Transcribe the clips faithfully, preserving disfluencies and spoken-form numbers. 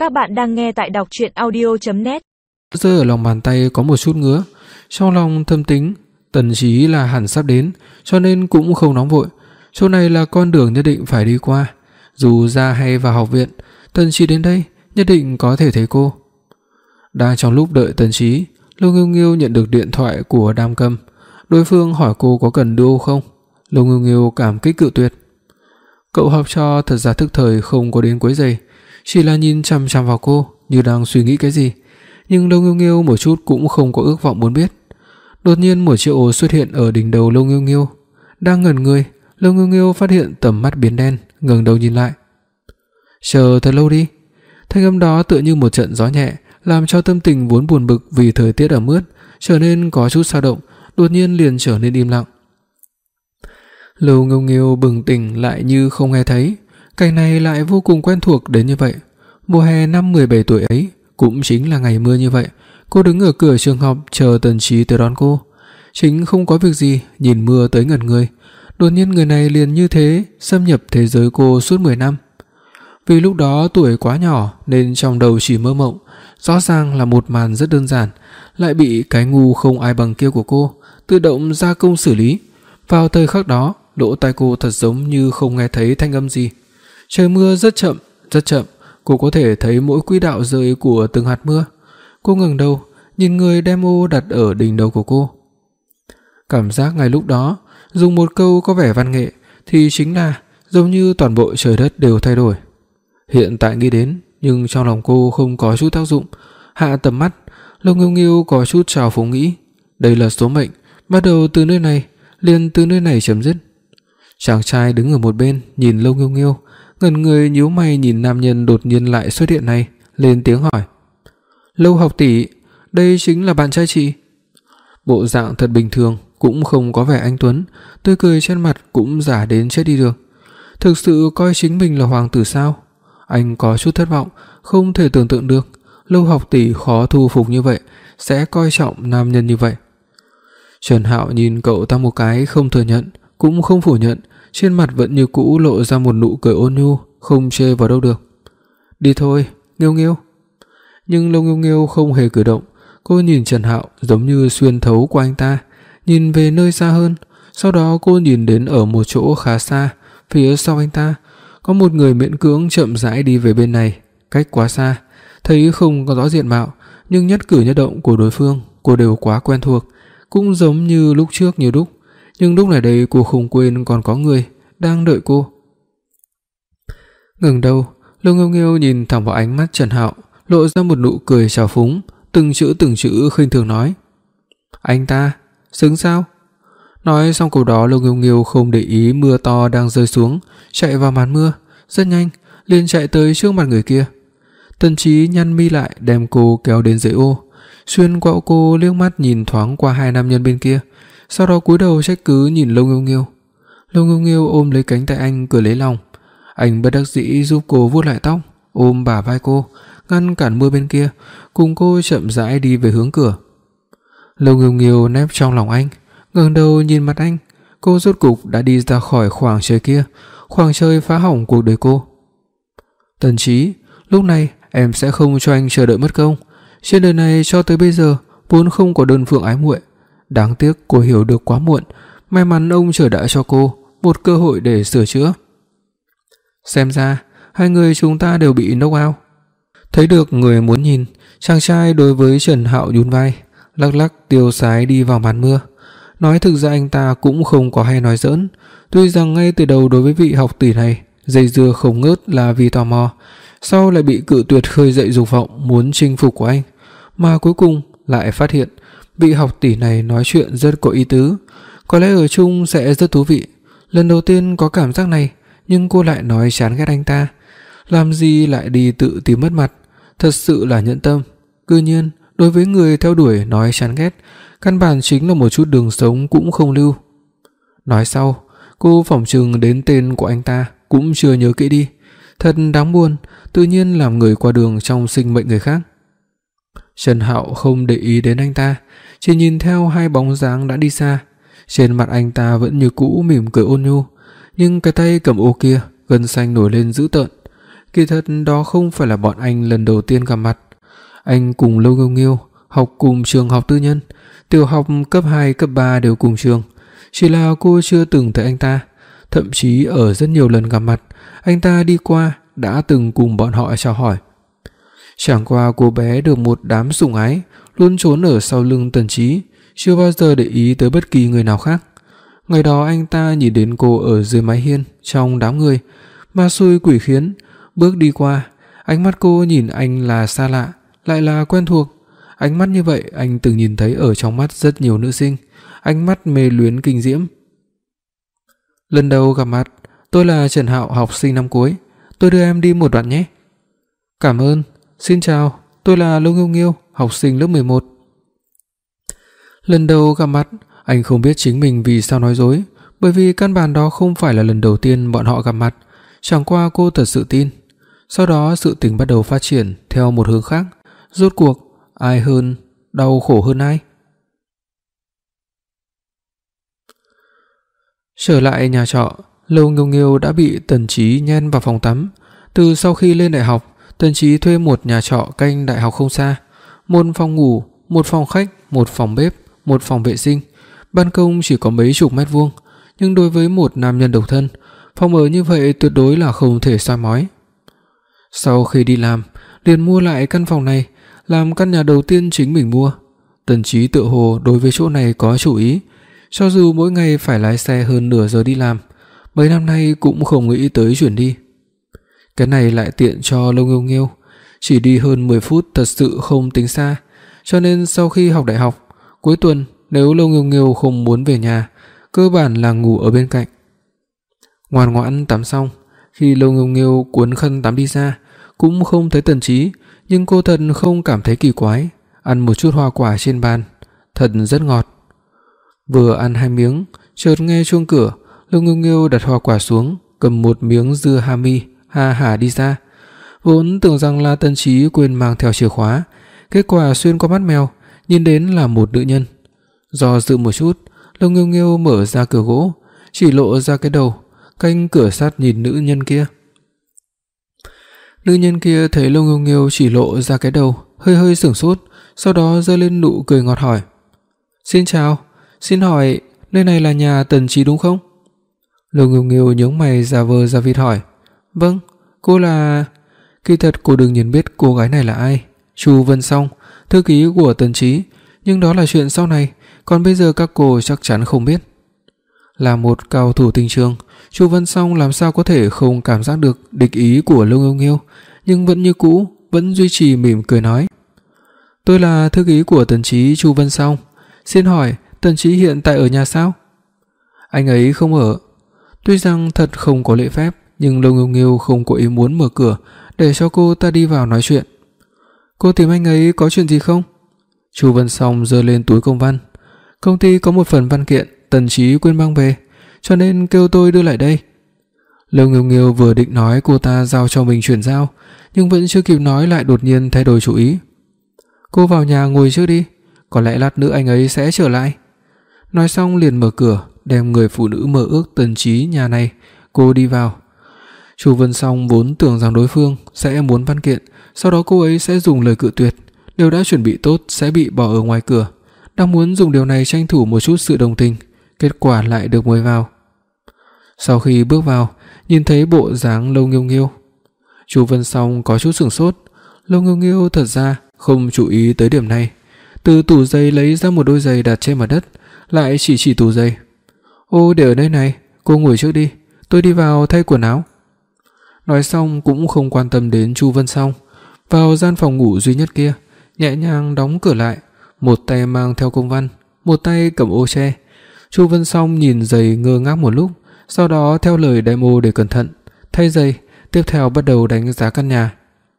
Các bạn đang nghe tại đọc truyện audio chấm net. Rơi ở lòng bàn tay có một chút ngứa, trong lòng thầm tính, Tần Chí là hẳn sắp đến, cho nên cũng không nóng vội. Chỗ này là con đường nhất định phải đi qua, dù ra hay vào học viện, Tần Chí đến đây nhất định có thể thấy cô. Đang trong lúc đợi Tần Chí, Lô Nghiêu Nghiêu nhận được điện thoại của Đam Cầm. Đối phương hỏi cô có cần đưa không. Lô Nghiêu Nghiêu cảm kích cự tuyệt. Cậu học trò thật ra thức thời không có đến quấy rầy, chỉ là nhìn chằm chằm vào cô như đang suy nghĩ cái gì, nhưng Lô Nghiêu Nghiêu một chút cũng không có ước vọng muốn biết. Đột nhiên một chiếc ô xuất hiện ở đỉnh đầu Lô Nghiêu Nghiêu. Đang ngẩn người, Lô Nghiêu Nghiêu phát hiện tầm mắt biến đen, ngẩng đầu nhìn lại. "Chờ thật lâu đi." Thanh âm đó tựa như một trận gió nhẹ, làm cho tâm tình vốn buồn bực vì thời tiết ẩm ướt trở nên có chút dao động, đột nhiên liền trở nên im lặng. Lô Nghiêu Nghiêu bừng tỉnh lại như không nghe thấy, cảnh này lại vô cùng quen thuộc đến như vậy. Mùa hè năm mười bảy tuổi ấy, cũng chính là ngày mưa như vậy, cô đứng ở cửa trường học chờ Tần Chí tới đón cô. Chính không có việc gì, nhìn mưa tới ngẩn người, đột nhiên người này liền như thế xâm nhập thế giới cô suốt mười năm. Vì lúc đó tuổi quá nhỏ nên trong đầu chỉ mơ mộng, rõ ràng là một màn rất đơn giản, lại bị cái ngu không ai bằng kia của cô tự động gia công xử lý. Vào thời khắc đó, lỗ tai cô thật giống như không nghe thấy thanh âm gì. Trời mưa rất chậm, rất chậm, cô có thể thấy mỗi quỹ đạo rơi của từng hạt mưa. Cô ngẩng đầu, nhìn người đem ô đặt ở đỉnh đầu của cô. Cảm giác ngay lúc đó, dùng một câu có vẻ văn nghệ thì chính là giống như toàn bộ trời đất đều thay đổi. Hiện tại nghĩ đến, nhưng trong lòng cô không có chút tác dụng. Hạ tầm mắt, Lô Nghiêu Nghiêu có chút trào phúng nghĩ, đây là số mệnh, bắt đầu từ nơi này, liền từ nơi này chấm dứt. Chàng trai đứng ở một bên nhìn Lô Nghiêu Nghiêu, ngẩn người nhíu mày nhìn nam nhân đột nhiên lại xuất hiện này, lên tiếng hỏi: "Lô học tỷ, đây chính là bạn trai chị?" Bộ dạng thật bình thường, cũng không có vẻ anh tuấn, tươi cười trên mặt cũng giả đến chết đi được. Thực sự coi chính mình là hoàng tử sao? Anh có chút thất vọng, không thể tưởng tượng được Lô học tỷ khó thu phục như vậy, sẽ coi trọng nam nhân như vậy. Trần Hạo nhìn cậu ta một cái, không thừa nhận, cũng không phủ nhận, trên mặt vẫn như cũ lộ ra một nụ cười ôn nhu, không chê vào đâu được. "Đi thôi, Nghiêu Nghiêu." Nhưng Lô Nghiêu Nghiêu không hề cử động, cô nhìn Trần Hạo giống như xuyên thấu qua anh ta, nhìn về nơi xa hơn, sau đó cô nhìn đến ở một chỗ khá xa, phía sau anh ta, có một người miễn cưỡng chậm rãi đi về bên này, cách quá xa, thấy không có rõ diện mạo, nhưng nhất cử nhất động của đối phương cô đều quá quen thuộc, cũng giống như lúc trước như đúc, nhưng lúc này đây cô không quên còn có người đang đợi cô. Ngẩng đầu, Lô Nghiêu Nghiêu nhìn thẳng vào ánh mắt Trần Hạo, lộ ra một nụ cười trào phúng, từng chữ từng chữ khinh thường nói: "Anh ta, xứng sao?" Nói xong câu đó, Lô Nghiêu Nghiêu không để ý mưa to đang rơi xuống, chạy vào màn mưa, rất nhanh liền chạy tới trước mặt người kia. Tần Chí nhăn mi lại đem cô kéo đến dưới ô, xuyên qua cô liếc mắt nhìn thoáng qua hai nam nhân bên kia, sau đó cúi đầu trách cứ nhìn Lô Nghiêu Nghiêu. Lô Nghiêu Nghiêu ôm lấy cánh tay anh cười lấy lòng, anh bất đắc dĩ giúp cô vuốt lại tóc, ôm bả vai cô, ngăn cản mưa bên kia, cùng cô chậm rãi đi về hướng cửa. Lô Nghiêu Nghiêu nép trong lòng anh, ngẩng đầu nhìn mặt anh, cô rốt cục đã đi ra khỏi khoảng trời kia, khoảng trời phá hỏng cuộc đời cô. "Tần Chí, lúc này em sẽ không cho anh chờ đợi mất công. Trên đời này cho tới bây giờ vốn không có đơn phương ái muội, đáng tiếc cô hiểu được quá muộn, may mắn ông trời đã cho cô một cơ hội để sửa chữa. Xem ra hai người chúng ta đều bị knock out." Thấy được người muốn nhìn, chàng trai đối với Trần Hạo nhún vai, lắc lắc tiêu sái đi vào màn mưa. Nói thực ra anh ta cũng không có hay nói giỡn, tuy rằng ngay từ đầu đối với vị học tỷ này dây dưa không ngớt là vì tò mò, sau lại bị cự tuyệt khơi dậy dục vọng muốn chinh phục của anh, mà cuối cùng lại phát hiện vị học tỷ này nói chuyện rất có ý tứ, có lẽ ở chung sẽ rất thú vị. Lần đầu tiên có cảm giác này, nhưng cô lại nói chán ghét anh ta, làm gì lại đi tự tìm mất mặt, thật sự là nhẫn tâm. Cư nhiên đối với người theo đuổi nói chán ghét, căn bản chính là một chút đường sống cũng không lưu. Nói sau, cô phỏng chừng đến tên của anh ta cũng chưa nhớ kỹ đi, thật đáng buồn, tự nhiên làm người qua đường trong sinh mệnh người khác. Trần Hạo không để ý đến anh ta, chỉ nhìn theo hai bóng dáng đã đi xa. Trên mặt anh ta vẫn như cũ mỉm cười ôn nhu, nhưng cái tay cầm ô kia gân xanh nổi lên dữ tợn. Kỳ thật đó không phải là bọn anh lần đầu tiên gặp mặt. Anh cùng Lâu Nghiêu Nghiêu học cùng trường học tư nhân, tiểu học cấp hai, cấp ba đều cùng trường. Chỉ là cô chưa từng thấy anh ta. Thậm chí ở rất nhiều lần gặp mặt, anh ta đi qua đã từng cùng bọn họ chào hỏi. Chẳng qua cô bé được một đám sủng ái, luôn trốn ở sau lưng Tần Chí, chưa bao giờ để ý tới bất kỳ người nào khác. Ngày đó anh ta nhìn đến cô ở dưới mái hiên trong đám người, ma xui quỷ khiến, bước đi qua, ánh mắt cô nhìn anh là xa lạ, lại là quen thuộc. Ánh mắt như vậy anh từng nhìn thấy ở trong mắt rất nhiều nữ sinh, ánh mắt mê luyến kinh diễm. Lần đầu gặp mặt, tôi là Trần Hạo, học sinh năm cuối, tôi đưa em đi một đoạn nhé. Cảm ơn. Xin chào, tôi là Lâu Nghiêu Nghiêu, học sinh lớp mười một. Lần đầu gặp mặt, anh không biết chính mình vì sao nói dối, bởi vì căn bản đó không phải là lần đầu tiên bọn họ gặp mặt, chẳng qua cô thật sự tin. Sau đó sự tình bắt đầu phát triển theo một hướng khác, rốt cuộc ai hơn, đau khổ hơn ai? Trở lại nhà trọ, Lâu Nghiêu Nghiêu đã bị Tần Chí nhen vào phòng tắm. Từ sau khi lên đại học, Tần Chí thuê một nhà trọ cạnh đại học không xa, một phòng ngủ, một phòng khách, một phòng bếp, một phòng vệ sinh, ban công chỉ có mấy chục mét vuông, nhưng đối với một nam nhân độc thân, phòng ở như vậy tuyệt đối là không thể soi mói. Sau khi đi làm, liền mua lại căn phòng này, làm căn nhà đầu tiên chính mình mua. Tần Chí tự hồ đối với chỗ này có chủ ý, cho dù mỗi ngày phải lái xe hơn nửa giờ đi làm, mấy năm nay cũng không nghĩ tới chuyển đi. Cái này lại tiện cho Lâu Nghiêu Nghiêu, chỉ đi hơn mười phút thật sự không tính xa, cho nên sau khi học đại học, cuối tuần nếu Lâu Nghiêu Nghiêu không muốn về nhà, cơ bản là ngủ ở bên cạnh. Ngoan ngoãn tắm xong, khi Lâu Nghiêu Nghiêu cuốn khăn tắm đi ra, cũng không thấy Tần Chí, nhưng cô thật không cảm thấy kỳ quái, ăn một chút hoa quả trên bàn, thật rất ngọt. Vừa ăn hai miếng, chợt nghe chuông cửa, Lâu Nghiêu Nghiêu đặt hoa quả xuống, cầm một miếng dưa hami, ha hả đi ra. Vốn tưởng rằng là Tần Chí quên mang theo chìa khóa, kết quả xuyên qua mắt mèo, nhìn đến là một nữ nhân. Do dự một chút, Lâu Nghiêu Nghiêu mở ra cửa gỗ, chỉ lộ ra cái đầu, canh cửa sắt nhìn nữ nhân kia. Nữ nhân kia thấy Lâu Nghiêu Nghiêu chỉ lộ ra cái đầu, hơi hơi sửng sốt, sau đó giơ lên nụ cười ngọt hỏi: "Xin chào, xin hỏi nơi này là nhà Tần Chí đúng không?" Lâu Nghiêu Nghiêu nhướng mày giả vờ giả vịt hỏi: "Vâng, cô là..." Kỳ thật cô đương nhiên biết cô gái này là ai, Chu Vân Song, thư ký của Tần Chí, nhưng đó là chuyện sau này, còn bây giờ các cô chắc chắn không biết. Là một cao thủ tình trường, Chu Vân Song làm sao có thể không cảm giác được địch ý của Lâu Nghiêu Nghiêu, nhưng vẫn như cũ, vẫn duy trì mỉm cười nói: "Tôi là thư ký của Tần Chí, Chu Vân Song, xin hỏi Tần Chí hiện tại ở nhà sao?" "Anh ấy không ở." Tuy rằng thật không có lễ phép, nhưng Lâu Nghiêu Nghiêu không có ý muốn mở cửa để cho cô ta đi vào nói chuyện. "Cô tìm anh ấy có chuyện gì không?" Chu Vân Song giơ lên túi công văn: "Công ty có một phần văn kiện Tần Chí quên mang về, cho nên kêu tôi đưa lại đây." Lâu Nghiêu Nghiêu vừa định nói cô ta giao cho mình chuyển giao, nhưng vẫn chưa kịp nói lại đột nhiên thay đổi chủ ý. "Cô vào nhà ngồi trước đi, có lẽ lát nữa anh ấy sẽ trở lại." Nói xong liền mở cửa, đem người phụ nữ mơ ước Tần Chí nhà này, cô đi vào. Chu Vân Song vốn tưởng rằng đối phương sẽ muốn văn kiện, sau đó cô ấy sẽ dùng lời cự tuyệt, đều đã chuẩn bị tốt sẽ bị bỏ ở ngoài cửa, đang muốn dùng điều này tranh thủ một chút sự đồng tình, kết quả lại được mời vào. Sau khi bước vào, nhìn thấy bộ dáng Lâu Nghiêu Nghiêu, Chu Vân Song có chút sửng sốt. Lâu Nghiêu Nghiêu thật ra không chú ý tới điểm này, từ tủ giày lấy ra một đôi giày đặt trên mặt đất, lại chỉ chỉ tủ giày. "Ô, để ở nơi này, cô ngồi trước đi, tôi đi vào thay quần áo." Nói xong cũng không quan tâm đến Chu Vân Song, vào gian phòng ngủ duy nhất kia, nhẹ nhàng đóng cửa lại, một tay mang theo công văn, một tay cầm ô che. Chu Vân Song nhìn giày ngơ ngác một lúc, sau đó theo lời demo để cẩn thận, thay giày, tiếp theo bắt đầu đánh giá căn nhà.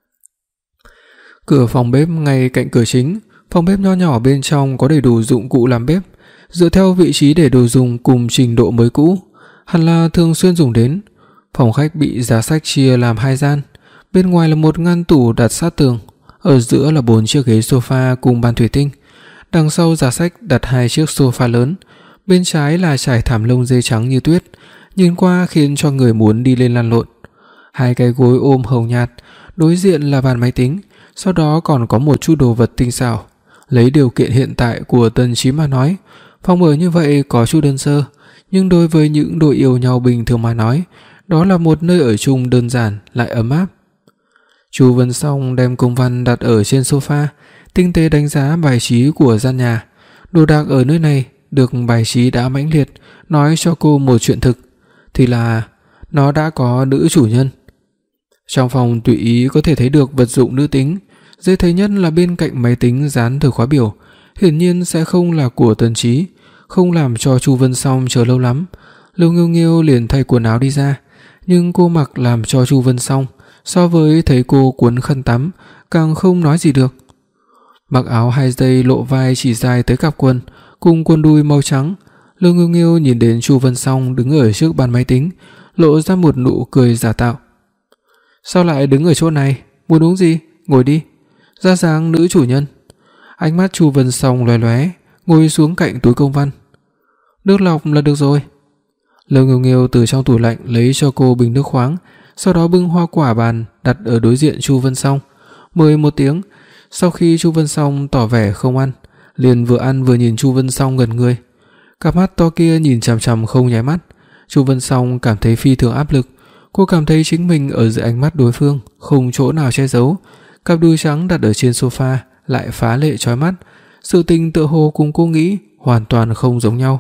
Cửa phòng bếp ngay cạnh cửa chính, phòng bếp nho nhỏ bên trong có đầy đủ dụng cụ làm bếp, dựa theo vị trí để đồ dùng cùng trình độ mới cũ, hẳn là thường xuyên dùng đến. Phòng khách bị giá sách chia làm hai gian, bên ngoài là một ngăn tủ đặt sát tường, ở giữa là bốn chiếc ghế sofa cùng bàn thủy tinh. Đằng sau giá sách đặt hai chiếc sofa lớn, bên trái là trải thảm lông dê trắng như tuyết, nhìn qua khiến cho người muốn đi lên lăn lộn. Hai cái gối ôm hồng nhạt, đối diện là bàn máy tính, sau đó còn có một chút đồ vật tinh xảo. Lấy điều kiện hiện tại của Tần Chí mà nói, phòng ở như vậy có chút đơn sơ, nhưng đối với những đôi yêu nhau bình thường mà nói, đó là một nơi ở chung đơn giản lại ấm áp. Chu Vân Song đem công văn đặt ở trên sofa, tinh tế đánh giá bài trí của gian nhà. Đồ đạc ở nơi này được bài trí đã mãnh liệt, nói cho cô một chuyện thực, thì là nó đã có nữ chủ nhân. Trong phòng tùy ý có thể thấy được vật dụng nữ tính, dễ thấy nhất là bên cạnh máy tính dán từ khóa biểu, hiển nhiên sẽ không là của Tần Chí, không làm cho Chu Vân Song chờ lâu lắm. Lưu Nghiêu Nghiêu liền thay quần áo đi ra, nhưng cô mặc làm cho Chu Vân Song so với thấy cô cuốn khăn tắm càng không nói gì được. Mặc áo hai dây lộ vai chỉ dài tới cặp quần, cùng quần đùi màu trắng, Lưu Nghiêu Nghiêu nhìn đến Chu Vân Song đứng ở trước bàn máy tính, lộ ra một nụ cười giả tạo. Sao lại đứng ở chỗ này, muốn uống gì, ngồi đi. Ra dáng nữ chủ nhân. Ánh mắt Chu Vân Song lóe lóe, ngồi xuống cạnh túi công văn. Nước lọc là được rồi. Lưu Nghiêu Nghiêu từ trong tủ lạnh lấy cho cô bình nước khoáng, sau đó bưng hoa quả bàn đặt ở đối diện Chu Vân Song, mời một tiếng. Sau khi Chu Vân Song tỏ vẻ không ăn, liền vừa ăn vừa nhìn Chu Vân Song ngẩn người. Cặp mắt to kia nhìn chằm chằm không nháy mắt. Chu Vân Song cảm thấy phi thường áp lực, cô cảm thấy chính mình ở dưới ánh mắt đối phương không chỗ nào che giấu. Cặp đùi trắng đặt ở trên sofa lại phá lệ chói mắt, sự tình tựa hồ cùng cô nghĩ hoàn toàn không giống nhau.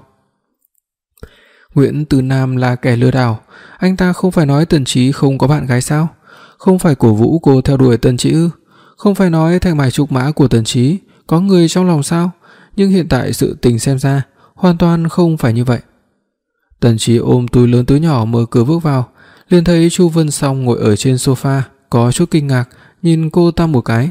Nguyễn Từ Nam là kẻ lừa đảo, anh ta không phải nói Tần Chí không có bạn gái sao? Không phải cổ vũ cô theo đuổi Tần Chí ư? Không phải nói thành mài trúc mã của Tần Chí có người trong lòng sao? Nhưng hiện tại sự tình xem ra hoàn toàn không phải như vậy. Tần Chí ôm túi lớn túi nhỏ mở cửa bước vào, liền thấy Chu Vân Song ngồi ở trên sofa, có chút kinh ngạc nhìn cô ta một cái.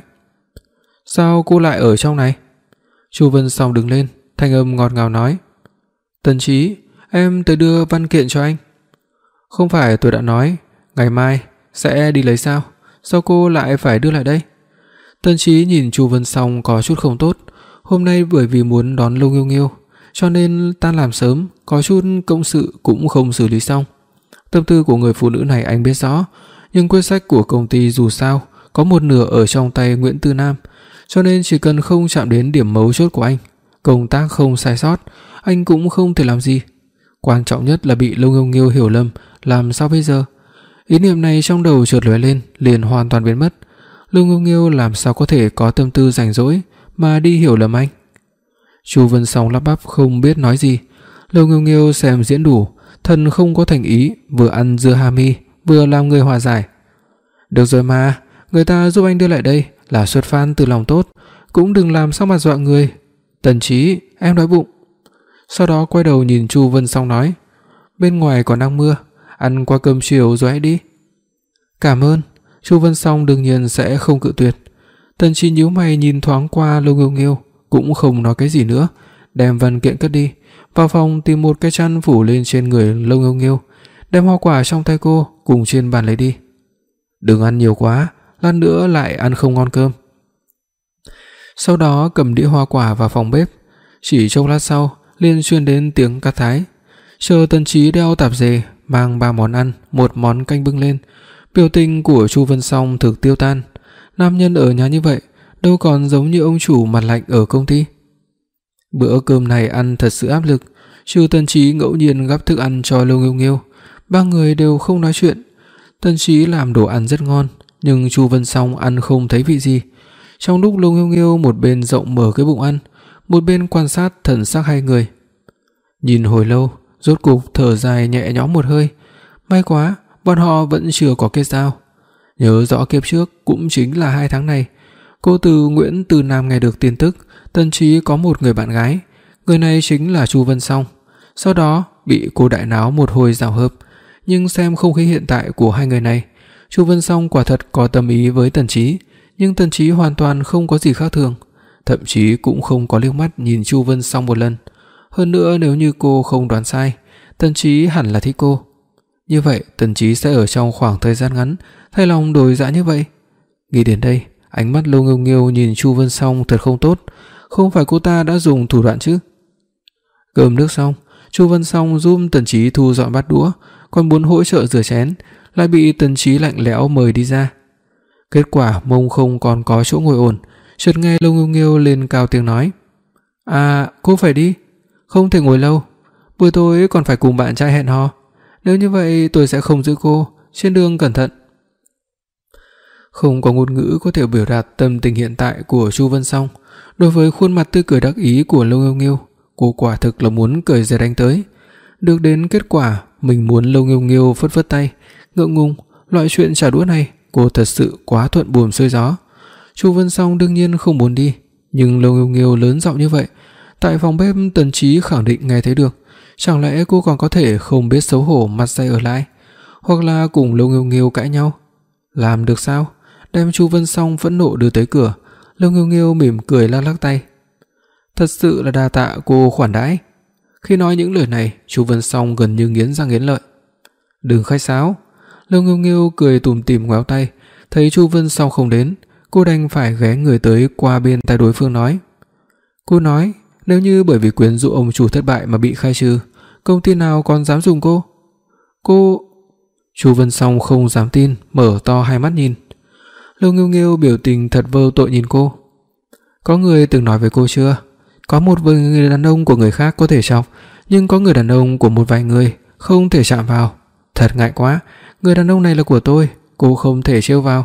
Sao cô lại ở trong này? Chu Vân Song đứng lên, thanh âm ngọt ngào nói. Tần Chí, em tới đưa văn kiện cho anh. Không phải tôi đã nói ngày mai sẽ đi lấy sao? Sao cô lại phải đưa lại đây? Tần Chí nhìn Chu Vân Song có chút không tốt, hôm nay bởi vì muốn đón Lưu Nghiêu Nghiêu, cho nên tan làm sớm, có chút công sự cũng không xử lý xong. Tâm tư của người phụ nữ này anh biết rõ, nhưng quyết sách của công ty dù sao có một nửa ở trong tay Nguyễn Tư Nam, cho nên chỉ cần không chạm đến điểm mấu chốt của anh, công tác không sai sót, anh cũng không thể làm gì. Quan trọng nhất là bị Lưu Nghiêu Nghiêu hiểu lầm, làm sao bây giờ? Ý niệm này trong đầu chợt lóe lên, liền hoàn toàn biến mất. Lưu Nghiêu Nghiêu làm sao có thể có tâm tư rảnh rỗi mà đi hiểu lầm anh? Chu Vân Song lắp bắp không biết nói gì. Lưu Nghiêu Nghiêu xem diễn đủ, thân không có thành ý, vừa ăn dưa hà mi, vừa làm người hòa giải. Được rồi mà, người ta giúp anh đưa lại đây là xuất phát từ lòng tốt, cũng đừng làm sao mà dọa người. Tần Chí, em đói bụng. Sau đó quay đầu nhìn Chu Vân Song nói, bên ngoài còn đang mưa, ăn qua cơm chiều rồi hãy đi. Cảm ơn. Chu Vân Song đương nhiên sẽ không cự tuyệt. Tần Chí nhíu mày nhìn thoáng qua Lưu Nghiêu Nghiêu, cũng không nói cái gì nữa, đem văn kiện cất đi, vào phòng tìm một cái chăn phủ lên trên người Lưu Nghiêu Nghiêu, đem hoa quả trong tay cô cùng trên bàn lấy đi. Đừng ăn nhiều quá, lát nữa lại ăn không ngon cơm. Sau đó cầm đĩa hoa quả vào phòng bếp, chỉ chốc lát sau liền truyền đến tiếng cắt thái. Chờ Tần Chí đeo tạp dề, mang ba món ăn, một món canh bưng lên, biểu tình của Chu Vân Song thực tiêu tan. Nam nhân ở nhà như vậy, đâu còn giống như ông chủ mặt lạnh ở công ty. Bữa cơm này ăn thật sự áp lực, trừ Tần Chí ngẫu nhiên gắp thức ăn cho Lưu Nghiêu Nghiêu, ba người đều không nói chuyện. Tần Chí làm đồ ăn rất ngon, nhưng Chu Vân Song ăn không thấy vị gì. Trong lúc Lưu Nghiêu Nghiêu một bên rộng mở cái bụng ăn, một bên quan sát thần sắc hai người. Nhìn hồi lâu, rốt cục thở dài nhẹ nhõm một hơi. May quá, bọn họ vẫn chưa có kết giao. Nhớ rõ kiếp trước cũng chính là hai tháng này, cô từ Nguyễn Từ Nam nghe được tin tức Tần Chí có một người bạn gái, người này chính là Chu Vân Song. Sau đó bị cô đại náo một hồi rào hợp, nhưng xem không khí hiện tại của hai người này, Chu Vân Song quả thật có tâm ý với Tần Chí, nhưng Tần Chí hoàn toàn không có gì khác thường, thậm chí cũng không có liếc mắt nhìn Chu Vân Song một lần. Hơn nữa nếu như cô không đoán sai, Tần Chí hẳn là thích cô. Như vậy Tần Chí sẽ ở trong khoảng thời gian ngắn thay lòng đổi dạ như vậy. Nghĩ đến đây, ánh mắt Lưu Nghiêu Nghiêu nhìn Chu Vân Song thật không tốt, không phải cô ta đã dùng thủ đoạn chứ? Cơm nước xong, Chu Vân Song giúp Tần Chí thu dọn bát đũa, còn muốn hỗ trợ rửa chén, lại bị Tần Chí lạnh lẽo mời đi ra. Kết quả mông không còn có chỗ ngồi ổn, chợt nghe Lâu Nghiêu Nghiêu lên cao tiếng nói: "À, cô phải đi, không thể ngồi lâu, buổi tối còn phải cùng bạn trai hẹn hò. Nếu như vậy tôi sẽ không giữ cô, trên đường cẩn thận." Không có ngôn ngữ có thể biểu đạt tâm tình hiện tại của Chu Vân Song. Đối với khuôn mặt tươi cười đắc ý của Lâu Nghiêu Nghiêu, cô quả thực là muốn cởi giày đánh tới. Được đến kết quả, mình muốn Lâu Nghiêu Nghiêu phất phất tay, ngượng ngùng, loại chuyện trả đũa này cô thật sự quá thuận buồm xuôi gió. Chu Vân Song đương nhiên không muốn đi, nhưng Lâu Nghiêu Nghiêu lớn giọng như vậy, tại phòng bếp Tần Chí khẳng định nghe thấy được, chẳng lẽ cô còn có thể không biết xấu hổ mặt dày ở lại, hoặc là cùng Lâu Nghiêu Nghiêu cãi nhau? Làm được sao? Đem Chu Vân Song phẫn nộ đưa tới cửa, Lâu Nghiêu Nghiêu mỉm cười lắc lắc tay. Thật sự là đa tạ cô khoản đãi. Khi nói những lời này, Chu Vân Song gần như nghiến răng nghiến lợi. Đừng khách sáo. Lâu Nghiêu Nghiêu cười tủm tỉm ngoéo tay, thấy Chu Vân Song không đến, cô đành phải ghé người tới qua bên tai đối phương nói: "Cô nói, nếu như bởi vì quyến rũ ông chủ thất bại mà bị khai trừ, công ty nào còn dám dùng cô?" Cô... Chu Vân Song không dám tin, mở to hai mắt nhìn. Lâu Nghiêu Nghiêu biểu tình thật vô tội nhìn cô. Có người từng nói với cô chưa? Có một vài người đàn ông của người khác có thể chọc, nhưng có người đàn ông của một vài người không thể chạm vào. Thật ngại quá, người đàn ông này là của tôi, cô không thể trêu vào.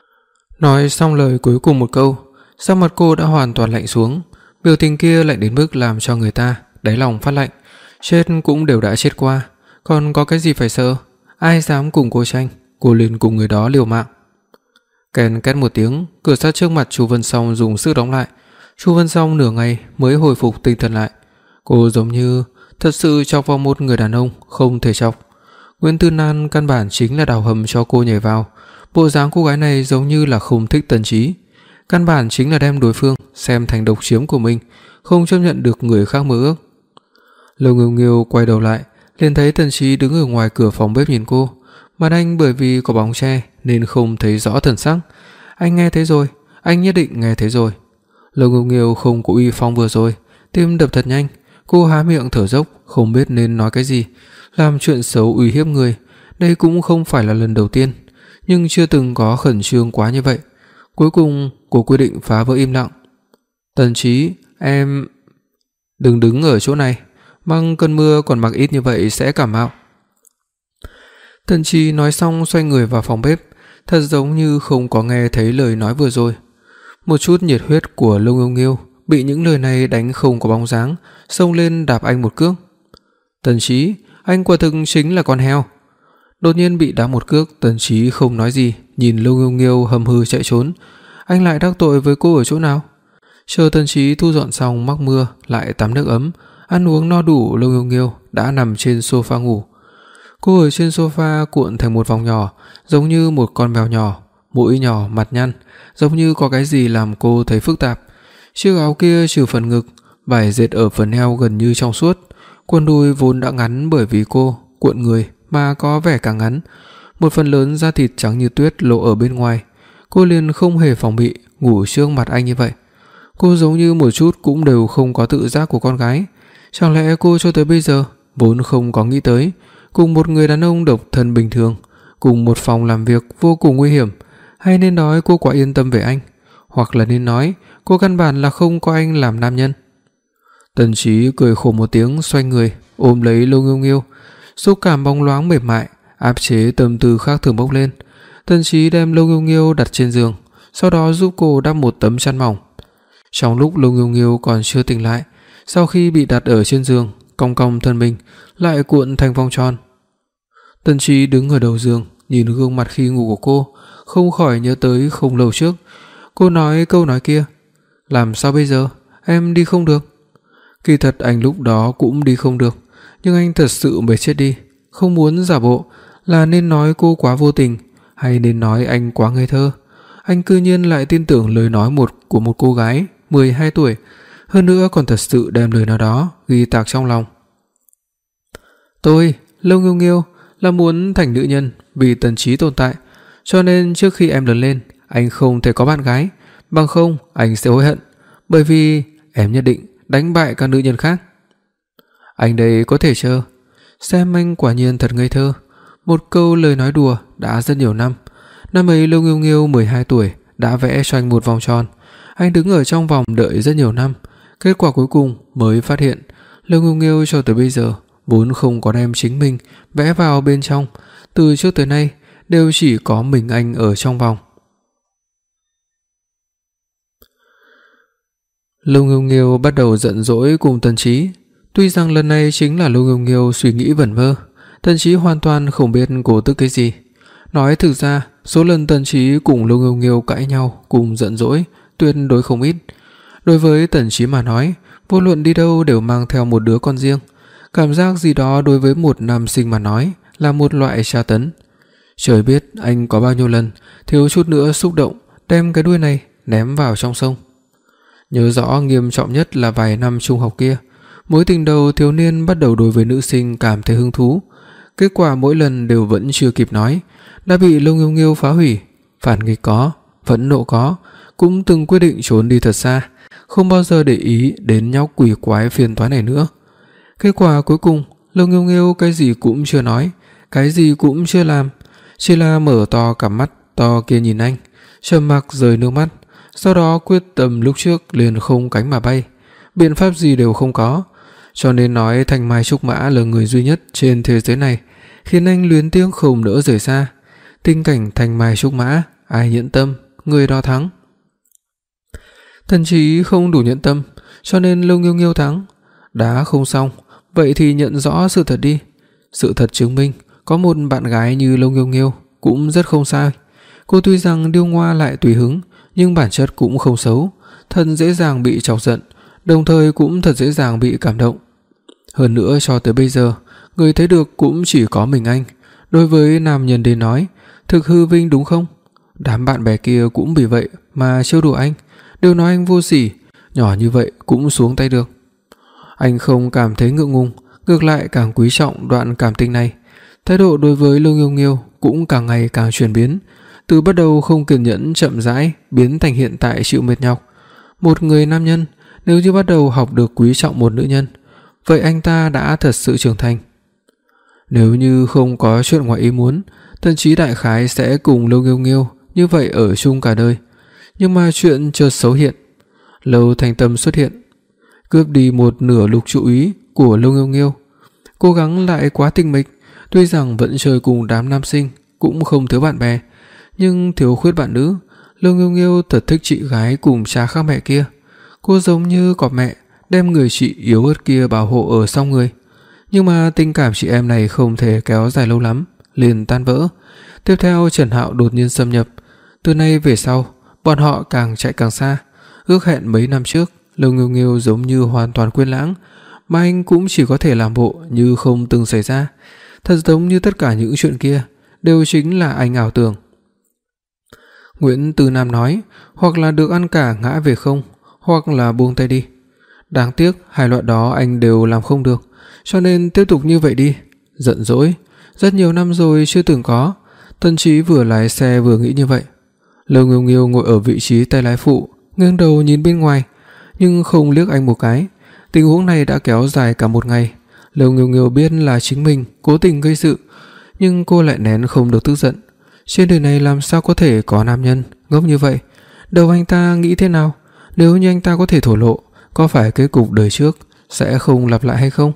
Nói xong lời cuối cùng một câu, sắc mặt cô đã hoàn toàn lạnh xuống, biểu tình kia lạnh đến mức làm cho người ta đáy lòng phát lạnh. Chết cũng đều đã chết qua, còn có cái gì phải sợ? Ai dám cùng cô tranh, cô liền cùng người đó liều mạng. Kèn két một tiếng, cửa sắt trước mặt Chu Vân Song dùng sức đóng lại. Chu Vân Song nửa ngày mới hồi phục tinh thần lại. Cô giống như thật sự chọc vào một người đàn ông không thể chọc. Nguyễn Tư Nan căn bản chính là đào hầm cho cô nhảy vào. Bộ dáng cô gái này giống như là không thích Tần Chí, căn bản chính là đem đối phương xem thành độc chiếm của mình, không chấp nhận được người khác mơ ước. Lâu Nghiêu Nghiêu quay đầu lại, liền thấy Tần Chí đứng ở ngoài cửa phòng bếp nhìn cô. Mà anh bởi vì có bóng che nên không thấy rõ thần sắc. Anh nghe thấy rồi, anh nhất định nghe thấy rồi. Lâu Nghiêu Nghiêu không có uy phong vừa rồi, tim đập thật nhanh, cô há miệng thở dốc, không biết nên nói cái gì. Làm chuyện xấu uy hiếp người, đây cũng không phải là lần đầu tiên, nhưng chưa từng có khẩn trương quá như vậy. Cuối cùng cô quyết định phá vỡ im lặng. Tần Chí, em... Đừng đứng ở chỗ này, mang cơn mưa còn mặc ít như vậy sẽ cảm mạo. Tần Chí nói xong xoay người vào phòng bếp, thật giống như không có nghe thấy lời nói vừa rồi. Một chút nhiệt huyết của Lâu Nghiêu Nghiêu bị những lời này đánh không có bóng dáng, xông lên đạp anh một cước. Tần Chí, anh quả thực chính là con heo. Đột nhiên bị đá một cước, Tần Chí không nói gì, nhìn Lâu Nghiêu Nghiêu hầm hừ chạy trốn. Anh lại đắc tội với cô ở chỗ nào? Chờ Tần Chí thu dọn xong mắc mưa, lại tắm nước ấm, ăn uống no đủ, Lâu Nghiêu Nghiêu đã nằm trên sofa ngủ. Cô ở trên sofa cuộn thành một vòng nhỏ, giống như một con mèo nhỏ, mũi nhỏ, mặt nhăn, giống như có cái gì làm cô thấy phức tạp. Chiếc áo kia trừ phần ngực, vải dệt ở phần eo gần như trong suốt, quần đùi vốn đã ngắn bởi vì cô cuộn người mà có vẻ càng ngắn, một phần lớn da thịt trắng như tuyết lộ ở bên ngoài. Cô liền không hề phòng bị ngủ trước mặt anh như vậy. Cô giống như một chút cũng đều không có tự giác của con gái. Chẳng lẽ cô cho tới bây giờ vốn không có nghĩ tới cùng một người đàn ông độc thân bình thường, cùng một phòng làm việc vô cùng nguy hiểm, hay nên nói cô quá yên tâm về anh, hoặc là nên nói cô căn bản là không có anh làm nam nhân. Tần Chí cười khổ một tiếng, xoay người ôm lấy Lâu Nghiêu Nghiêu, xúc cảm bóng loáng mềm mại áp chế tâm tư khác thường bốc lên. Tần Chí đem Lâu Nghiêu Nghiêu đặt trên giường, sau đó giúp cô đắp một tấm chăn mỏng. Trong lúc Lâu Nghiêu Nghiêu còn chưa tỉnh lại, sau khi bị đặt ở trên giường, cong cong thân mình lại cuộn thành vòng tròn. Tần Chí đứng ở đầu giường, nhìn gương mặt khi ngủ của cô, không khỏi nhớ tới không lâu trước cô nói câu nói kia: làm sao bây giờ, em đi không được. Kỳ thật anh lúc đó cũng đi không được, nhưng anh thật sự mệt chết đi, không muốn giả bộ. Là nên nói cô quá vô tình, hay nên nói anh quá ngây thơ? Anh cư nhiên lại tin tưởng lời nói một của một cô gái mười hai tuổi, hơn nữa còn thật sự đem lời nào đó ghi tạc trong lòng. Tôi, Lâu Nghiêu Nghiêu, là muốn thành nữ nhân vì Tần Chí tồn tại, cho nên trước khi em lớn lên, anh không thể có bạn gái, bằng không anh sẽ hối hận, bởi vì em nhất định đánh bại các nữ nhân khác. Anh đây có thể chờ, xem anh quả nhiên thật ngây thơ. Một câu lời nói đùa đã rất nhiều năm. Năm ấy Lâu Nghiêu Nghiêu mười hai tuổi đã vẽ cho anh một vòng tròn. Anh đứng ở trong vòng đợi rất nhiều năm. Kết quả cuối cùng mới phát hiện Lâu Nghiêu Nghiêu cho tới bây giờ vốn không có đem chính mình vẽ vào bên trong. Từ trước tới nay đều chỉ có mình anh ở trong vòng. Lâu Nghiêu Nghiêu bắt đầu giận dỗi cùng Tần Chí. Tuy rằng lần này chính là Lâu Nghiêu Nghiêu suy nghĩ vẩn vơ, Tần Chí hoàn toàn không biết cô tức cái gì. Nói thực ra, số lần Tần Chí cùng Lâu Nghiêu Nghiêu cãi nhau cùng giận dỗi tuyệt đối không ít. Đối với Tần Chí mà nói, vô luận đi đâu đều mang theo một đứa con riêng. Cảm giác gì đó đối với một nam sinh mà nói là một loại tra tấn. Trời biết anh có bao nhiêu lần thiếu chút nữa xúc động đem cái đuôi này ném vào trong sông. Nhớ rõ nghiêm trọng nhất là vài năm trung học kia, mối tình đầu thiếu niên bắt đầu đối với nữ sinh cảm thấy hứng thú. Kết quả mỗi lần đều vẫn chưa kịp nói đã bị Lâu Nghiêu Nghiêu phá hủy. Phản nghịch có, phẫn nộ có, cũng từng quyết định trốn đi thật xa, không bao giờ để ý đến nhóc quỷ quái phiền toái này nữa. Kết quả cuối cùng Lâu Nghiêu Nghiêu cái gì cũng chưa nói, cái gì cũng chưa làm, chỉ là mở to cặp mắt to kia nhìn anh, trầm mặc rơi nước mắt. Sau đó quyết tâm lúc trước liền không cánh mà bay, biện pháp gì đều không có. Cho nên nói Thanh Mai Trúc Mã là người duy nhất trên thế giới này khiến anh luyến tiếc không nỡ rời xa. Tình cảnh Thanh Mai Trúc Mã, ai nhẫn tâm, người đó thắng. Tần Chí không đủ nhẫn tâm, cho nên Lâu Nghiêu Nghiêu thắng. Đá không xong, vậy thì nhận rõ sự thật đi. Sự thật chứng minh có một bạn gái như Lâu Nghiêu Nghiêu cũng rất không sai. Cô tuy rằng điêu ngoa lại tùy hứng, nhưng bản chất cũng không xấu, thật dễ dàng bị chọc giận, đồng thời cũng thật dễ dàng bị cảm động. Hơn nữa cho tới bây giờ, người thấy được cũng chỉ có mình anh. Đối với nam nhân đến nói, thực hư vinh đúng không? Đám bạn bè kia cũng vì vậy mà trêu đùa anh, đều nói anh vô sỉ, nhỏ như vậy cũng xuống tay được. Anh không cảm thấy ngượng ngùng, ngược lại càng quý trọng đoạn cảm tình này. Thái độ đối với Lâu Nghiêu Nghiêu cũng càng ngày càng chuyển biến, từ bắt đầu không kiên nhẫn chậm rãi biến thành hiện tại chịu mệt nhọc. Một người nam nhân nếu như bắt đầu học được quý trọng một nữ nhân, vậy anh ta đã thật sự trưởng thành. Nếu như không có chuyện ngoài ý muốn, Tần Chí đại khái sẽ cùng Lâu Nghiêu Nghiêu như vậy ở chung cả đời. Nhưng mà chuyện chợt xấu hiện. Lâu Thành Tâm xuất hiện, cướp đi một nửa lục trụ ý của Lâu Nghiêu Nghiêu. Cố gắng lại quá tinh nghịch, tuy rằng vẫn chơi cùng đám nam sinh, cũng không thiếu bạn bè, nhưng thiếu khuyết bạn nữ. Lâu Nghiêu Nghiêu thật thích chị gái cùng cha khác mẹ kia. Cô giống như cọp mẹ đem người chị yếu ớt kia bảo hộ ở sau người. Nhưng mà tình cảm chị em này không thể kéo dài lâu lắm, liền tan vỡ. Tiếp theo Trần Hạo đột nhiên xâm nhập. Từ nay về sau, bọn họ càng chạy càng xa. Ước hẹn mấy năm trước, Lâu Nghiêu Nghiêu giống như hoàn toàn quên lãng, mà anh cũng chỉ có thể làm bộ như không từng xảy ra. Thật giống như tất cả những chuyện kia đều chính là anh ảo tưởng. Nguyễn Từ Nam nói, hoặc là được ăn cả ngã về không, hoặc là buông tay đi. Đáng tiếc hai loại đó anh đều làm không được, cho nên tiếp tục như vậy đi. Giận dỗi, rất nhiều năm rồi chưa từng có. Tần Chí vừa lái xe vừa nghĩ như vậy. Lâu Nghiêu Nghiêu ngồi ở vị trí tay lái phụ, ngẩng đầu nhìn bên ngoài, nhưng không liếc anh một cái. Tình huống này đã kéo dài cả một ngày. Lâu Nghiêu Nghiêu biết là chính mình cố tình gây sự, nhưng cô lại nén không được tức giận. Trên đời này làm sao có thể có nam nhân ngốc như vậy? Đầu anh ta nghĩ thế nào? Nếu như anh ta có thể thổ lộ, có phải kết cục đời trước sẽ không lặp lại hay không?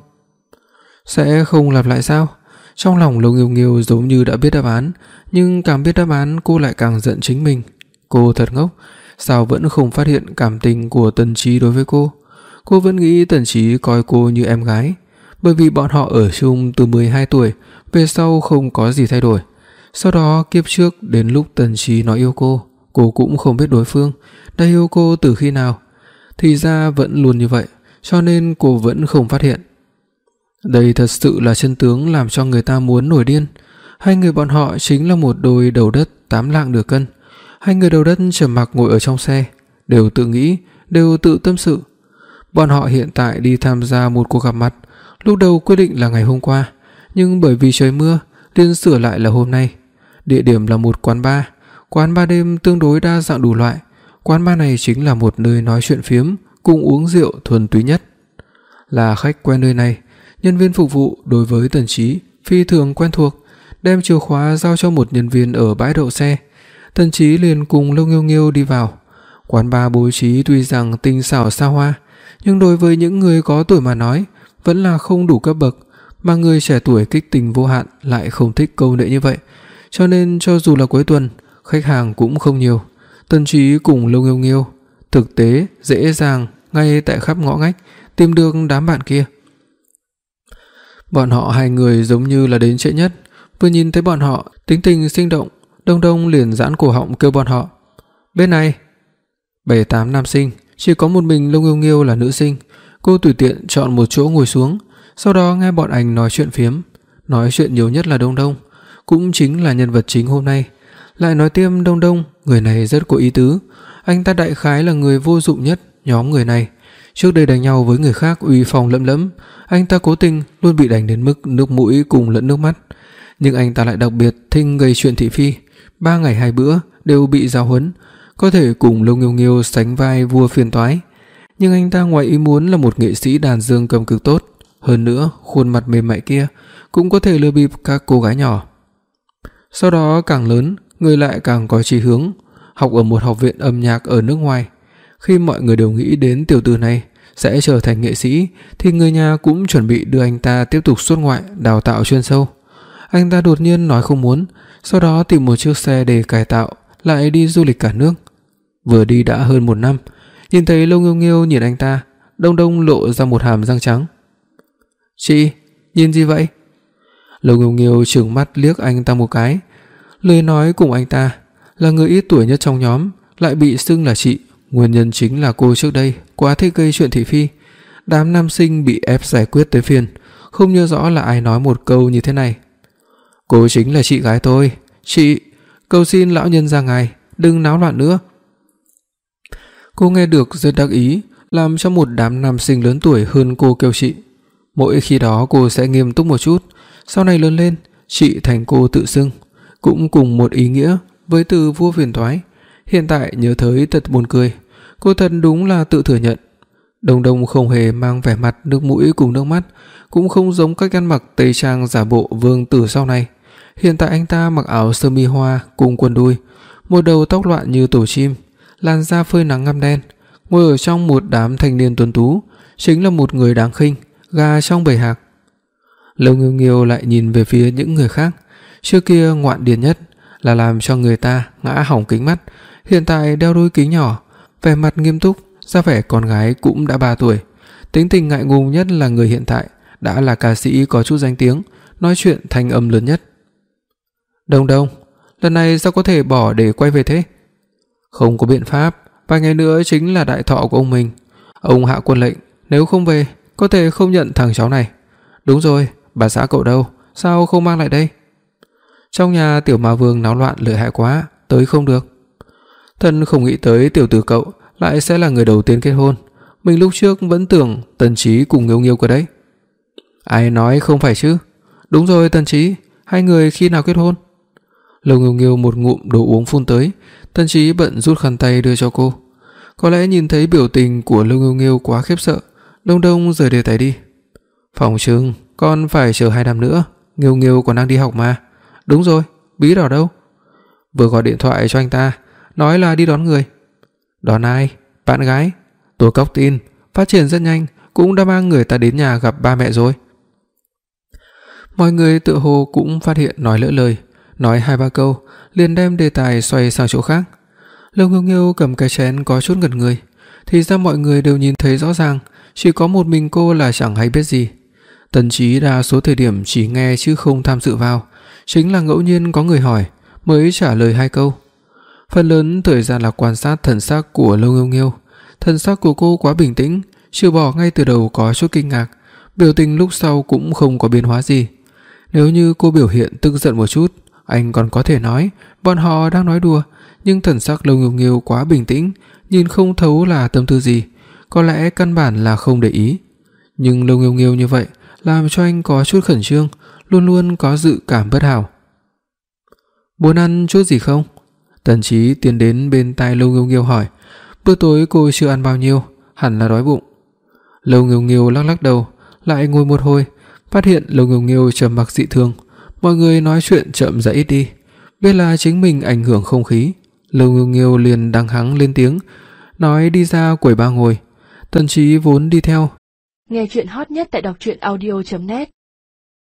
Sẽ không lặp lại sao? Trong lòng Lâu Nghiêu Nghiêu giống như đã biết đáp án, nhưng càng biết đáp án cô lại càng giận chính mình. Cô thật ngốc, sao vẫn không phát hiện cảm tình của Tần Chí đối với cô? Cô vẫn nghĩ Tần Chí coi cô như em gái, bởi vì bọn họ ở chung từ mười hai tuổi, về sau không có gì thay đổi. Sau đó kiếp trước đến lúc Tần Chí nói yêu cô, cô cũng không biết đối phương đã yêu cô từ khi nào. Thì ra vẫn luôn như vậy, cho nên cô vẫn không phát hiện. Đây thật sự là chân tướng làm cho người ta muốn nổi điên. Hai người bọn họ chính là một đôi đầu đất tám lạng nửa cân. Hai người đầu đất trầm mặc ngồi ở trong xe, đều tự nghĩ, đều tự tâm sự. Bọn họ hiện tại đi tham gia một cuộc gặp mặt, lúc đầu quyết định là ngày hôm qua, nhưng bởi vì trời mưa nên sửa lại là hôm nay. Địa điểm là một quán bar, quán bar đêm tương đối đa dạng đủ loại. Quán bar này chính là một nơi nói chuyện phiếm cùng uống rượu thuần túy nhất. Là khách quen nơi này, nhân viên phục vụ đối với Tần Chí phi thường quen thuộc, đem chìa khóa giao cho một nhân viên ở bãi đậu xe. Tần Chí liền cùng Lâu Nghiêu Nghiêu đi vào. Quán bar bố trí tuy rằng tinh xảo xa hoa, nhưng đối với những người có tuổi mà nói, vẫn là không đủ cấp bậc, mà người trẻ tuổi kích tình vô hạn lại không thích câu nệ như vậy. Cho nên cho dù là cuối tuần, khách hàng cũng không nhiều. Tần Chí cùng Lâu Nghiêu Nghiêu thực tế dễ dàng ngay tại khắp ngõ ngách tìm được đám bạn kia. Bọn họ hai người giống như là đến trễ nhất, vừa nhìn thấy bọn họ, tính tình sinh động, Đông Đông liền giãn cổ họng kêu bọn họ: "Bên này." Bảy tám nam sinh, chỉ có một mình Lâu Nghiêu Nghiêu là nữ sinh. Cô tùy tiện chọn một chỗ ngồi xuống, sau đó nghe bọn anh nói chuyện phiếm. Nói chuyện nhiều nhất là Đông Đông, cũng chính là nhân vật chính hôm nay. Lại nói tiếp Đông Đông, người này rất có ý tứ, anh ta đại khái là người vô dụng nhất nhóm người này. Trước đây đánh nhau với người khác uy phong lẫm lẫm, anh ta cố tình luôn bị đánh đến mức nước mũi cùng lẫn nước mắt. Nhưng anh ta lại đặc biệt thích gây chuyện thị phi, ba ngày hai bữa đều bị giáo huấn, có thể cùng Lâu Nghiêu Nghiêu sánh vai vua phiền toái. Nhưng anh ta ngoài ý muốn là một nghệ sĩ đàn dương cầm cực tốt, hơn nữa khuôn mặt mềm mại kia cũng có thể lừa bịp các cô gái nhỏ. Sau đó càng lớn, người lại càng có chí hướng, học ở một học viện âm nhạc ở nước ngoài. Khi mọi người đều nghĩ đến tiểu tử này sẽ trở thành nghệ sĩ, thì người nhà cũng chuẩn bị đưa anh ta tiếp tục xuất ngoại đào tạo chuyên sâu. Anh ta đột nhiên nói không muốn, sau đó tìm một chiếc xe để cải tạo, lại đi du lịch cả nước. Vừa đi đã hơn một năm, nhìn thấy Lâu Nghiêu Nghiêu nhìn anh ta, Đông Đông lộ ra một hàm răng trắng. "Chị, nhìn gì vậy?" Lâu Nghiêu Nghiêu trừng mắt liếc anh ta một cái. Lời nói cùng anh ta là người ít tuổi nhất trong nhóm lại bị xưng là chị, nguyên nhân chính là cô trước đây quá thích gây chuyện thị phi. Đám nam sinh bị ép giải quyết tới phiền, không nhớ rõ là ai nói một câu như thế này: "Cô chính là chị gái tôi, chị, cầu xin lão nhân gia ngài đừng náo loạn nữa." Cô nghe được rất đắc ý, làm cho một đám nam sinh lớn tuổi hơn cô kêu chị. Mỗi khi đó cô sẽ nghiêm túc một chút, sau này lớn lên, chị thành cô tự xưng, cũng cùng một ý nghĩa với từ vua phiền toái. Hiện tại nhớ tới thật buồn cười, cô thật đúng là tự thừa nhận. Đông Đông không hề mang vẻ mặt nước mũi cùng nước mắt, cũng không giống cách ăn mặc tây trang giả bộ vương tử sau này. Hiện tại anh ta mặc áo sơ mi hoa cùng quần đùi, một đầu tóc loạn như tổ chim, làn da phơi nắng ngăm đen, ngồi ở trong một đám thanh niên tuấn tú, chính là một người đáng khinh, gà trong bầy hạc. Lâu Nghiêu Nghiêu lại nhìn về phía những người khác, trước kia ngoạn điên nhất là làm cho người ta ngã hỏng kính mắt, hiện tại đeo đôi kính nhỏ, vẻ mặt nghiêm túc, ra vẻ con gái cũng đã ba tuổi. Tính tình ngại ngùng nhất là người hiện tại đã là ca sĩ có chút danh tiếng, nói chuyện thanh âm lớn nhất. "Đông Đông, lần này sao có thể bỏ để quay về thế?" "Không có biện pháp, vài ngày nữa chính là đại thọ của ông mình. Ông hạ quân lệnh, nếu không về có thể không nhận thằng cháu này." "Đúng rồi, bà xã cậu đâu, sao không mang lại đây?" "Trong nhà tiểu ma vương náo loạn lợi hại quá, tới không được." Thần không nghĩ tới tiểu tử cậu lại sẽ là người đầu tiên kết hôn. Mình lúc trước vẫn tưởng Tần Chí cùng Nghiêu Nghiêu cơ đấy. "Ai nói không phải chứ?" "Đúng rồi Tần Chí, hai người khi nào kết hôn?" Lâu Nghiêu Nghiêu một ngụm đồ uống phun tới, Tần Chí bận rút khăn tay đưa cho cô. Có lẽ nhìn thấy biểu tình của Lâu Nghiêu Nghiêu quá khiếp sợ, Đông Đông rời đề tài đi. "Phòng trưng con phải chờ hai năm nữa, Nghiêu Nghiêu còn đang đi học mà." "Đúng rồi, Bí Đỏ đâu?" "Vừa gọi điện thoại cho anh ta, nói là đi đón người." "Đón ai? Bạn gái?" "Tôi cóc tin, phát triển rất nhanh, cũng đã mang người ta đến nhà gặp ba mẹ rồi." Mọi người tự hồ cũng phát hiện nói lỡ lời, nói hai ba câu liền đem đề tài xoay sang chỗ khác. Lâu Nghiêu Nghiêu cầm cái chén có chút ngẩn người, thì ra mọi người đều nhìn thấy rõ ràng, chỉ có một mình cô là chẳng hay biết gì. Tần Chí đa số thời điểm chỉ nghe chứ không tham dự vào, chính là ngẫu nhiên có người hỏi mới trả lời hai câu. Phần lớn thời gian là quan sát thần sắc của Lâu Nghiêu Nghiêu. Thần sắc của cô quá bình tĩnh, trừ bỏ ngay từ đầu có chút kinh ngạc, biểu tình lúc sau cũng không có biến hóa gì. Nếu như cô biểu hiện tức giận một chút, anh còn có thể nói bọn họ đang nói đùa, nhưng thần sắc Lâu Nghiêu Nghiêu quá bình tĩnh, nhìn không thấu là tâm tư gì, có lẽ căn bản là không để ý. Nhưng Lâu Nghiêu Nghiêu như vậy làm cho anh có chút khẩn trương, luôn luôn có dự cảm bất hảo. "Muốn ăn chút gì không?" Tần Chí tiến đến bên tai Lâu Nghiêu Nghiêu hỏi. Bữa tối cô chưa ăn bao nhiêu, hẳn là đói bụng. Lâu Nghiêu Nghiêu lắc lắc đầu, lại ngồi một hồi, phát hiện Lâu Nghiêu Nghiêu trầm mặc dị thường, Mọi người nói chuyện chậm rãi đi, biết là chính mình ảnh hưởng không khí. Lưu Nghiêu Nghiêu liền đằng hắng lên tiếng, nói đi ra quầy ba ngồi. Tần Chí vốn đi theo. Nghe chuyện hot nhất tại đọc truyện audio chấm net